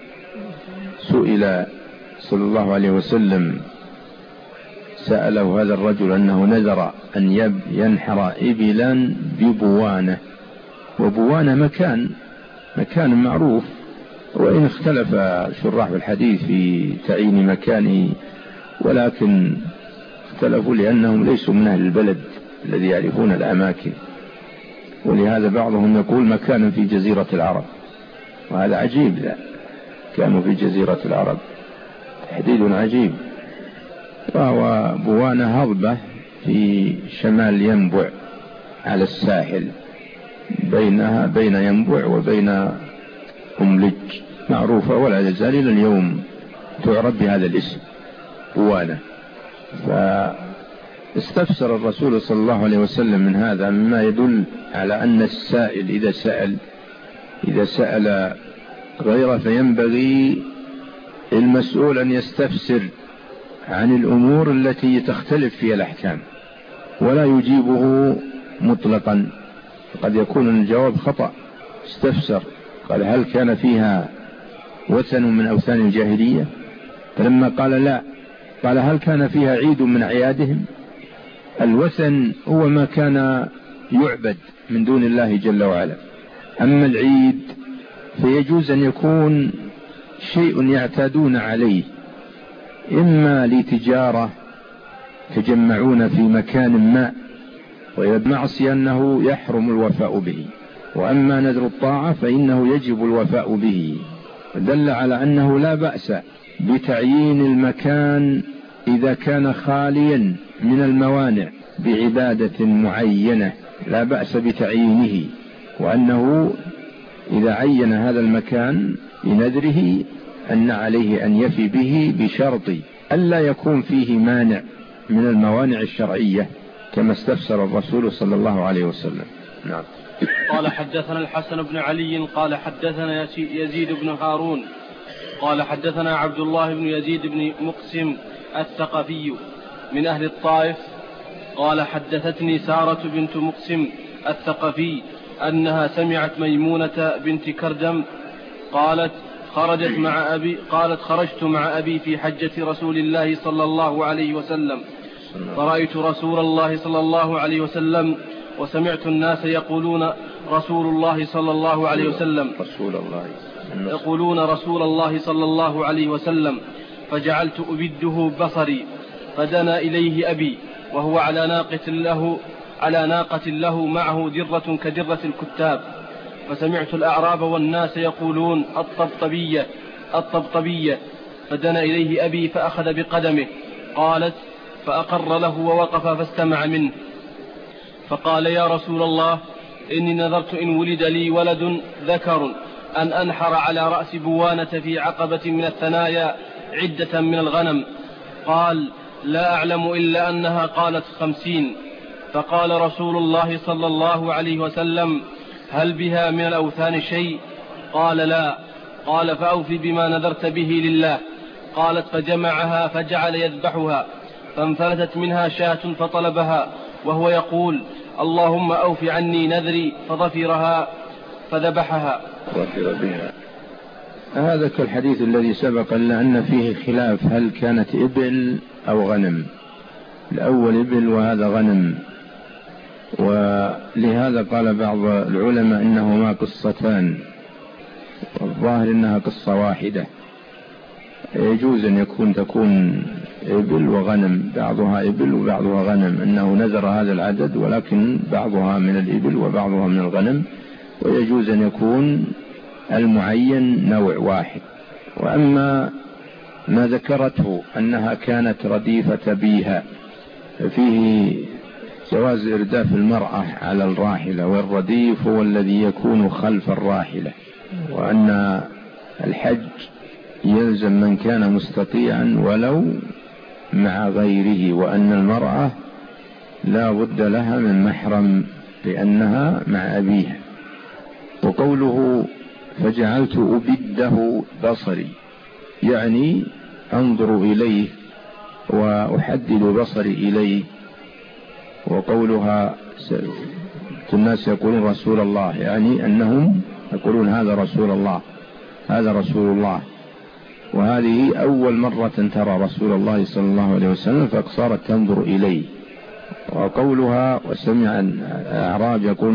سئل صلى الله عليه وسلم، سأله هذا الرجل أنه نذر أن ينحر إبلا ببوانة. وبوانة مكان معروف، وإن اختلف شراح الحديث في تعيين مكانه، ولكن اختلفوا لأنهم ليسوا من أهل البلد الذي يعرفون الأماكن. ولهذا بعضهم يقول مكانا في جزيرة العرب، وهذا عجيب. لا، كانوا في جزيرة العرب، تحديد عجيب. وهو بوانة هضبة في شمال ينبع على الساحل، بين ينبع وبين أملج، معروفة ولا تزال إلى اليوم تعرف بهذا الاسم، بوانة. فاستفسر الرسول صلى الله عليه وسلم من هذا، مما يدل على أن السائل إذا سأل غيره فينبغي المسؤول أن يستفسر عن الأمور التي تختلف فيها الأحكام، ولا يجيبه مطلقا، قد يكون الجواب خطأ. استفسر، قال: هل كان فيها وثن من أوثان الجاهلية؟ فلما قال لا، قال: هل كان فيها عيد من أعيادهم؟ الوثن هو ما كان يعبد من دون الله جل وعلا. أما العيد فيجوز أن يكون شيء يعتادون عليه، إما لتجارة تجمعون في مكان ما، ويبمعصي أنه يحرم الوفاء به. وأما نذر الطاعة فإنه يجب الوفاء به. دل على أنه لا بأس بتعيين المكان إذا كان خاليا من الموانع بعبادة معينة، لا بأس بتعيينه. وأنه إذا عين هذا المكان لنذره أن عليه أن يفي به بشرط ألا يكون فيه مانع من الموانع الشرعية، كما استفسر الرسول صلى الله عليه وسلم. نعم. قال: حدثنا الحسن بن علي قال حدثنا يزيد بن هارون قال حدثنا عبد الله بن يزيد بن مقسم الثقفي من أهل الطائف قال: حدثتني سارة بنت مقسم الثقفي أنها سمعت ميمونة بنت كردم قالت: خرجت مع أبي في حجة رسول الله صلى الله عليه وسلم، فرأيت رسول الله صلى الله عليه وسلم وسمعت الناس يقولون رسول الله صلى الله عليه وسلم فجعلت أبده بصري، فدنا إليه أبي وهو على ناقة له معه درة كدرة الكتاب، فسمعت الأعراب والناس يقولون الطبطبية، فدنا إليه أبي فأخذ بقدمه. قالت: فأقر له ووقف فاستمع منه، فقال: يا رسول الله، إني نذرت إن ولد لي ولد ذكر أن أنحر على رأس بوانة في عقبة من الثنايا عدة من الغنم. قال: لا أعلم إلا أنها قالت 50. فقال رسول الله صلى الله عليه وسلم: هل بها من الأوثان شيء؟ قال: لا. قال: فأوفي بما نذرت به لله. قالت: فجمعها فجعل يذبحها، فانفلتت منها شاة فطلبها وهو يقول: اللهم أوف عني نذري، فظفرها فذبحها. ظفر بها. هذا كالحديث الذي سبق، إلا أن فيه خلاف هل كانت إبل أو غنم. الأول إبل وهذا غنم، ولهذا قال بعض العلماء إنهما قصتان، والظاهر إنها قصة واحدة. يجوز أن تكون إبل وغنم، بعضها إبل وبعضها غنم، أنه نذر هذا العدد ولكن بعضها من الإبل وبعضها من الغنم، ويجوز أن يكون المعين نوع واحد. وأما ما ذكرته أنها كانت رديفة بيها، فيه جواز إرداف المرأة على الراحلة، والرديف هو الذي يكون خلف الراحلة، وأن الحج يلزم من كان مستطيعا ولو مع غيره، وأن المرأة لا بد لها من محرم لأنها مع أبيها. وقوله فجعلت أبده بصري، يعني أنظر إليه وأحدد بصري إليه. وقولها الناس يقولون رسول الله، يعني أنهم يقولون هذا رسول الله، هذا رسول الله. وهذه أول مرة ترى رسول الله صلى الله عليه وسلم فصارت تنظر إليه. وقولها وسمع الأعراب يقولون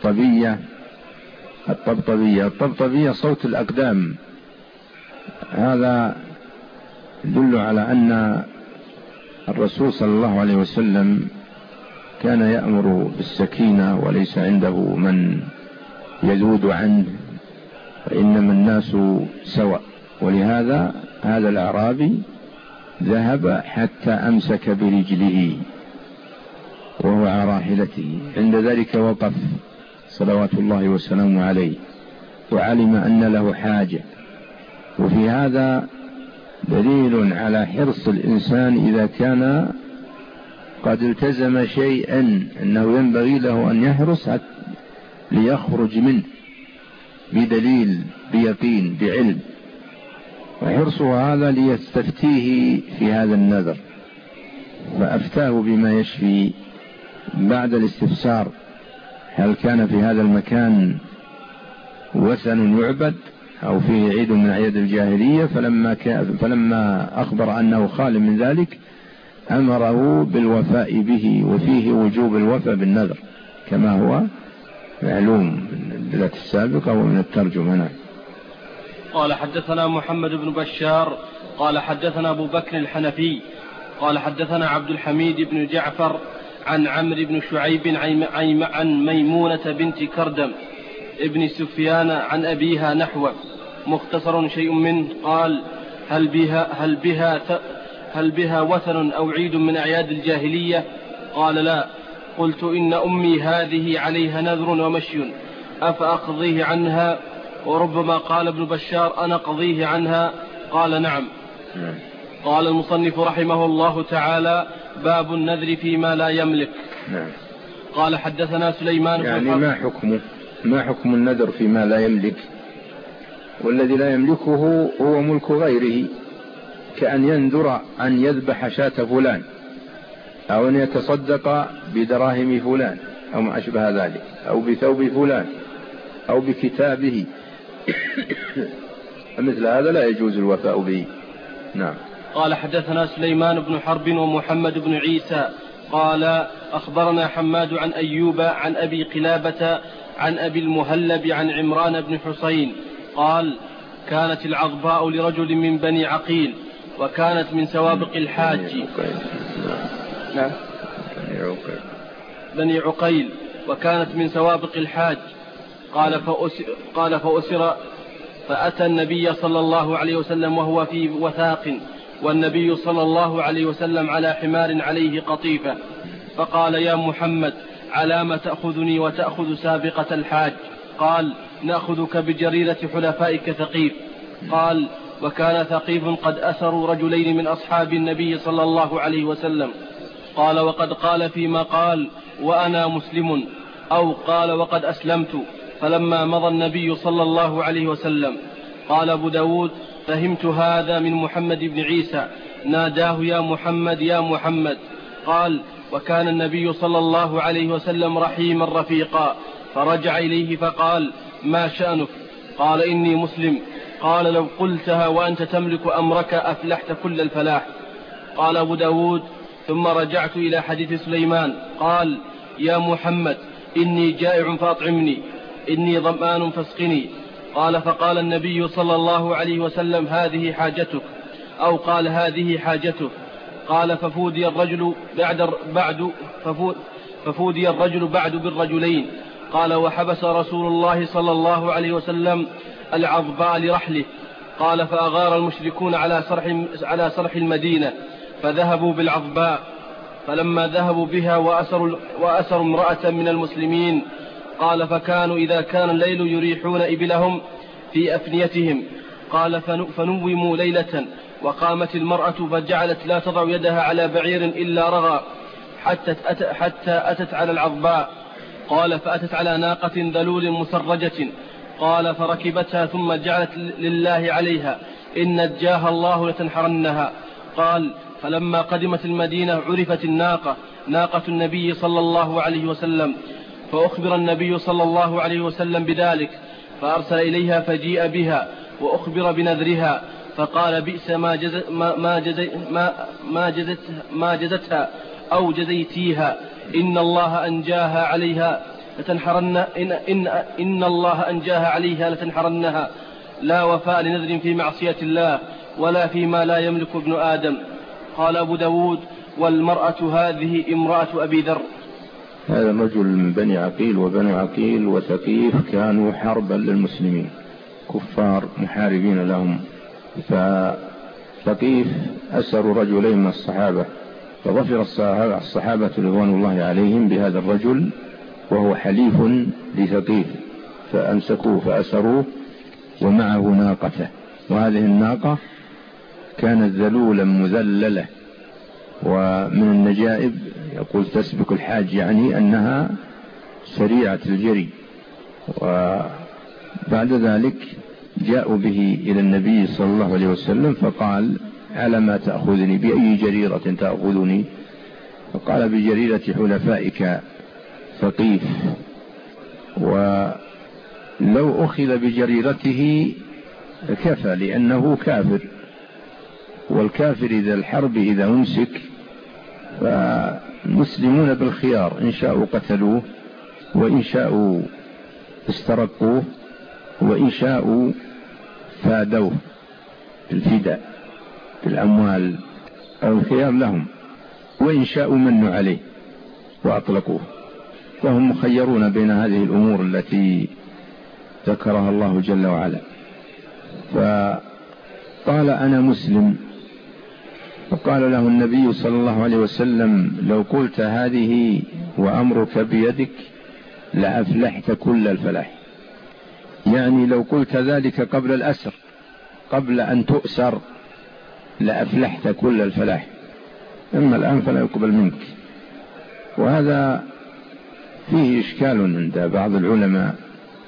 الطبطبية صوت الأقدام، هذا يدل على أن الرسول صلى الله عليه وسلم كان يأمر بالسكينة وليس عنده من يذود عنه، فإنما الناس سواء. ولهذا هذا الأعرابي ذهب حتى أمسك برجله وهو على راحلته، عند ذلك وقف صلوات الله وسلامه عليه وعلم أن له حاجة. وفي هذا دليل على حرص الإنسان إذا كان قد التزم شيئا أنه ينبغي له أن يحرص ليخرج منه بدليل بيقين بعلم، وحرصه هذا ليستفتيه في هذا النذر، فأفتاه بما يشفي بعد الاستفسار هل كان في هذا المكان وثن يعبد أو فيه عيد من أعياد الجاهلية، فلما أخبر أنه خال من ذلك أمره بالوفاء به، وفيه وجوب الوفاء بالنذر كما هو معلوم من الدلالة السابقة ومن الترجمة. قال حدثنا محمد بن بشار قال حدثنا أبو بكر الحنفي قال حدثنا عبد الحميد بن جعفر عن عمرو بن شعيب عن ميمونة بنت كردم ابن سفيان عن أبيها نحوه، مختصر شيء منه. قال هل بها وثن أو عيد من أعياد الجاهلية؟ قال لا. قلت إن أمي هذه عليها نذر ومشي أفأقضيه عنها؟ وربما قال ابن بشار أنا قضيه عنها. قال نعم. قال المصنف رحمه الله تعالى باب النذر فيما لا يملك. قال حدثنا سليمان يعني ما حكم النذر فيما لا يملك؟ والذي لا يملكه هو ملك غيره، كأن ينذر أن يذبح شاة فلان أو أن يتصدق بدراهم فلان أو ما أشبه ذلك، أو بثوب فلان أو بكتابه مثل هذا لا يجوز الوفاء به. نعم. قال حدثنا سليمان بن حرب ومحمد بن عيسى قال أخبرنا حماد عن أيوب عن أبي قلابة عن أبي المهلب عن عمران بن حسين قال كانت العظباء لرجل من بني عقيل وكانت من سوابق الحاج. نعم. بني عقيل وكانت من سوابق الحاج. قال فأسر فأتى النبي صلى الله عليه وسلم وهو في وثاق، والنبي صلى الله عليه وسلم على حمار عليه قطيفة، فقال يا محمد على ما تأخذني وتأخذ سابقة الحاج؟ قال نأخذك بجريرة حلفائك ثقيف. قال وكان ثقيف قد أسروا رجلين من أصحاب النبي صلى الله عليه وسلم. قال وقد قال فيما قال وأنا مسلم، أو قال وقد أسلمت، فلما مضى النبي صلى الله عليه وسلم. قال أبو داود فهمت هذا من محمد بن عيسى ناداه يا محمد يا محمد. قال وكان النبي صلى الله عليه وسلم رحيما رفيقا، فرجع إليه فقال ما شأنك؟ قال إني مسلم. قال لو قلتها وأنت تملك أمرك أفلحت كل الفلاح. قال أبو داود ثم رجعت إلى حديث سليمان. قال يا محمد إني جائع فأطعمني، إني ظمآن فاسقني. قال فقال النبي صلى الله عليه وسلم هذه حاجتك. أو قال هذه حاجته. قال ففودي الرجل بعد بالرجلين. قال وحبس رسول الله صلى الله عليه وسلم العظباء لرحله. قال فأغار المشركون على صرح المدينة فذهبوا بالعظباء، فلما ذهبوا بها وأسروا امرأة من المسلمين. قال فكانوا إذا كان الليل يريحون إبلهم في أفنيتهم. قال فنوموا ليلة، وقامت المرأة فجعلت لا تضع يدها على بعير إلا رغى حتى أتت على العظباء. قال فأتت على ناقة ذلول مسرجة. قال فركبتها ثم جعلت لله عليها إن نجاها الله لتنحرنها. قال فلما قدمت المدينة عرفت الناقة ناقة النبي صلى الله عليه وسلم، فأخبر النبي صلى الله عليه وسلم بذلك، فأرسل إليها فجيء بها وأخبر بنذرها، فقال بئس ما جزتها أو جزيتيها، إن الله أنجاها عليها لتنحرنها، لا وفاء لنذر في معصية الله ولا فيما لا يملك ابن آدم. قال أبو داود والمرأة هذه امرأة أبي ذر. هذا الرجل من بني عقيل، وبني عقيل وثقيف كانوا حربا للمسلمين، كفار محاربين لهم. فثقيف أسروا رجلين من الصحابة، فظفر الصحابة رضوان الله عليهم بهذا الرجل وهو حليف لثقيف، فأمسكوه فأسروه ومعه ناقته، وهذه الناقة كانت ذلولا مذللة، ومن النجائب يقول تسبق الحاج، يعني أنها سريعة الجري. وبعد ذلك جاءوا به إلى النبي صلى الله عليه وسلم فقال على ما تأخذني، بأي جريرة تأخذني؟ فقال بجريرة حلفائك ثقيف. ولو أخذ بجريرته كفى، لأنه كافر، والكافر إذا الحرب إذا أمسك فالمسلمون بالخيار، إن شاءوا قتلوه وإن شاءوا استرقوه وإن شاءوا فادوه بالفداء بالأموال أو الخيار لهم، وإن شاءوا منوا عليه وأطلقوه، فهم مخيرون بين هذه الأمور التي ذكرها الله جل وعلا. فقال أنا مسلم، فقال له النبي صلى الله عليه وسلم لو قلت هذه وأمرك بيدك لأفلحت كل الفلاح، يعني لو قلت ذلك قبل الأسر، قبل أن تؤسر، لأفلحت كل الفلاح، أما الآن فلا يقبل منك. وهذا فيه إشكال عند بعض العلماء،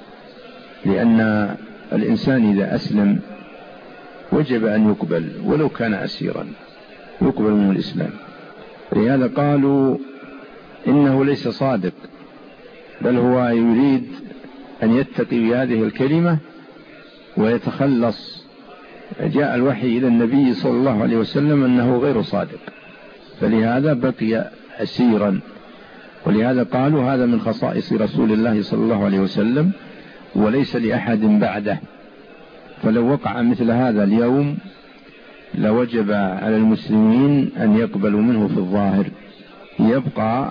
لأن الإنسان إذا أسلم وجب أن يقبل ولو كان أسيرا، يقبل من الإسلام. لهذا قالوا إنه ليس صادق، بل هو يريد أن يتقي بهذه الكلمة ويتخلص. جاء الوحي إلى النبي صلى الله عليه وسلم أنه غير صادق، فلهذا بقي أسيرا. ولهذا قالوا هذا من خصائص رسول الله صلى الله عليه وسلم وليس لأحد بعده. فلو وقع مثل هذا اليوم لوجب على المسلمين أن يقبلوا منه في الظاهر، يبقى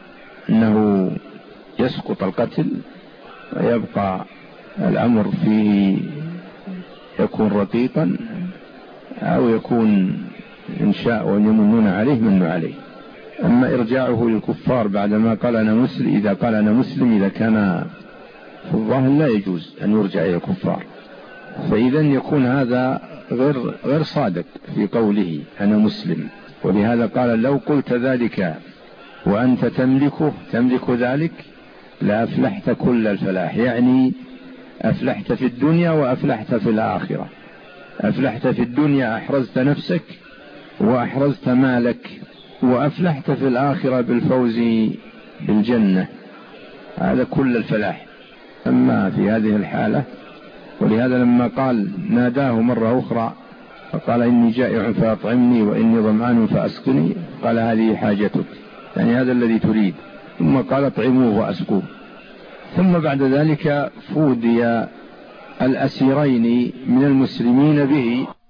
أنه يسقط القتل ويبقى الأمر فيه يكون رقيقا، أو يكون إن شاء ويمنون عليه منوا عليه. أما إرجاعه للكفار بعدما قال أنا مسلم، إذا قال أنا مسلم إذا كان في الظاهر لا يجوز أن يرجع إلى الكفار، فإذا يكون هذا غير صادق في قوله أنا مسلم. ولهذا قال لو قلت ذلك وأنت تملك ذلك لأفلحت كل الفلاح، يعني أفلحت في الدنيا وأفلحت في الآخرة. أفلحت في الدنيا أحرزت نفسك وأحرزت مالك، وأفلحت في الآخرة بالفوز بالجنة، هذا كل الفلاح. أما في هذه الحالة، ولهذا لما قال ناداه مرة أخرى فقال إني جائع فأطعمني وإني ظمآن فأسقني، قال هذه حاجتك، يعني هذا الذي تريد. ثم قال اطعموه وأسقوه. ثم بعد ذلك فودي الأسيرين من المسلمين به